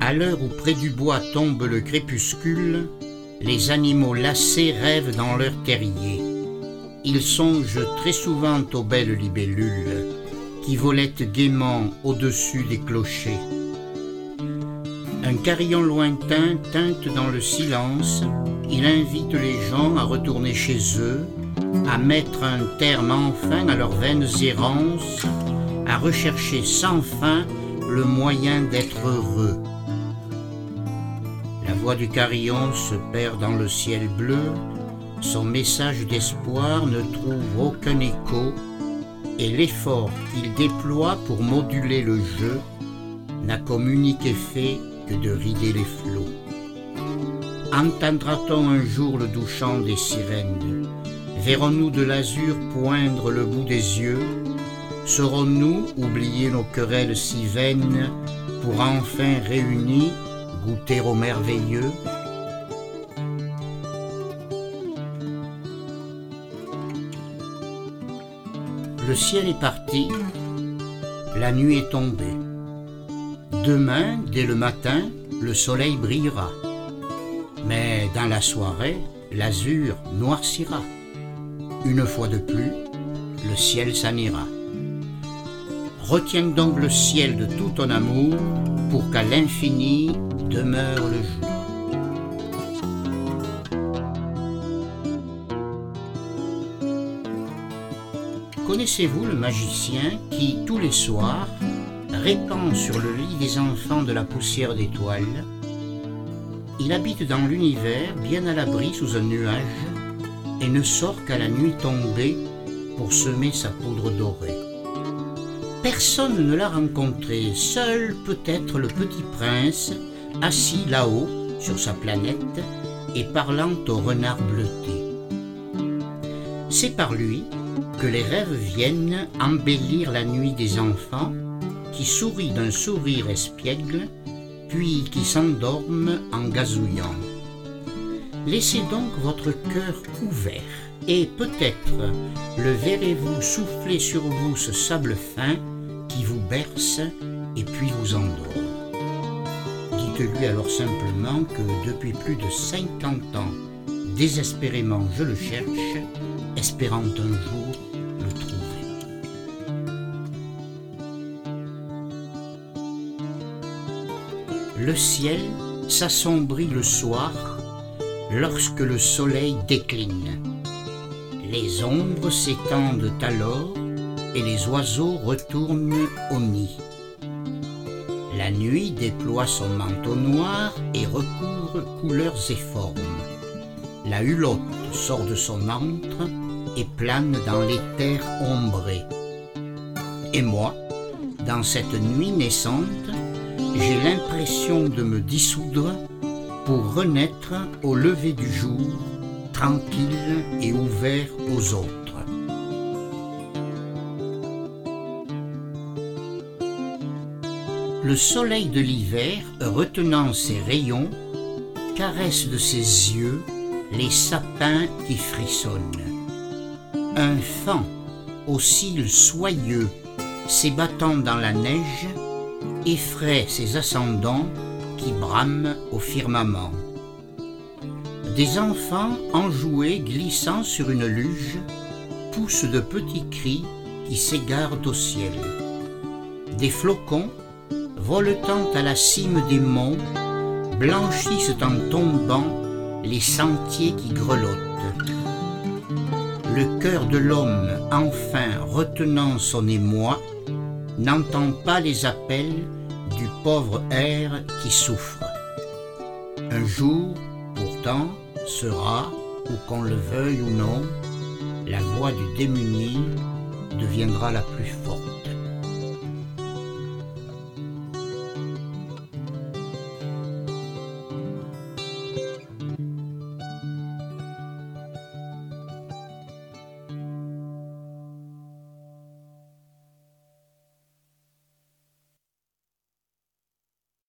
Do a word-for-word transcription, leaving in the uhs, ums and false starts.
À l'heure où près du bois tombe le crépuscule, les animaux lassés rêvent dans leur terrier. Ils songent très souvent aux belles libellules qui volettent gaiement au-dessus des clochers. Un carillon lointain teinte dans le silence. Il invite les gens à retourner chez eux, à mettre un terme enfin à leurs vaines errances, à rechercher sans fin le moyen d'être heureux. La voix du carillon se perd dans le ciel bleu, son message d'espoir ne trouve aucun écho, et l'effort qu'il déploie pour moduler le jeu n'a comme unique effet que de rider les flots. Entendra-t-on un jour le doux chant des sirènes? Verrons-nous de l'azur poindre le bout des yeux? Saurons-nous oublier nos querelles si vaines pour enfin réunis goûter au merveilleux? Le ciel est parti, la nuit est tombée. Demain, dès le matin, le soleil brillera. Mais dans la soirée, l'azur noircira. Une fois de plus, le ciel s'en ira. Retiens donc le ciel de tout ton amour pour qu'à l'infini demeure le jour. Connaissez-vous le magicien qui, tous les soirs, répand sur le lit des enfants de la poussière d'étoiles? Il habite dans l'univers, bien à l'abri sous un nuage, et ne sort qu'à la nuit tombée pour semer sa poudre dorée. Personne ne l'a rencontré, seul peut-être le petit prince, assis là-haut sur sa planète et parlant au renard bleuté. C'est par lui que les rêves viennent embellir la nuit des enfants, qui sourient d'un sourire espiègle, puis qui s'endorment en gazouillant. Laissez donc votre cœur ouvert, et peut-être le verrez-vous souffler sur vous ce sable fin qui vous berce et puis vous endort. Dites-lui alors simplement que depuis plus de cinquante ans, désespérément je le cherche, espérant un jour le trouver. Le ciel s'assombrit le soir lorsque le soleil décline. Les ombres s'étendent alors et les oiseaux retournent au nid. La nuit déploie son manteau noir et recouvre couleurs et formes. La hulotte sort de son antre et plane dans l'éther ombré. Et moi, dans cette nuit naissante, j'ai l'impression de me dissoudre pour renaître au lever du jour, tranquille et ouvert aux autres. Le soleil de l'hiver, retenant ses rayons, caresse de ses yeux les sapins qui frissonnent. Un faon, aux cils soyeux, s'ébattant dans la neige, effraie ses ascendants qui brament au firmament. Des enfants enjoués glissant sur une luge poussent de petits cris qui s'égarent au ciel. Des flocons, voletant à la cime des monts, blanchissent en tombant les sentiers qui grelottent. Le cœur de l'homme, enfin retenant son émoi, n'entend pas les appels du pauvre air qui souffre. Un jour, pourtant, sera, ou qu'on le veuille ou non, la voix du démuni deviendra la plus forte.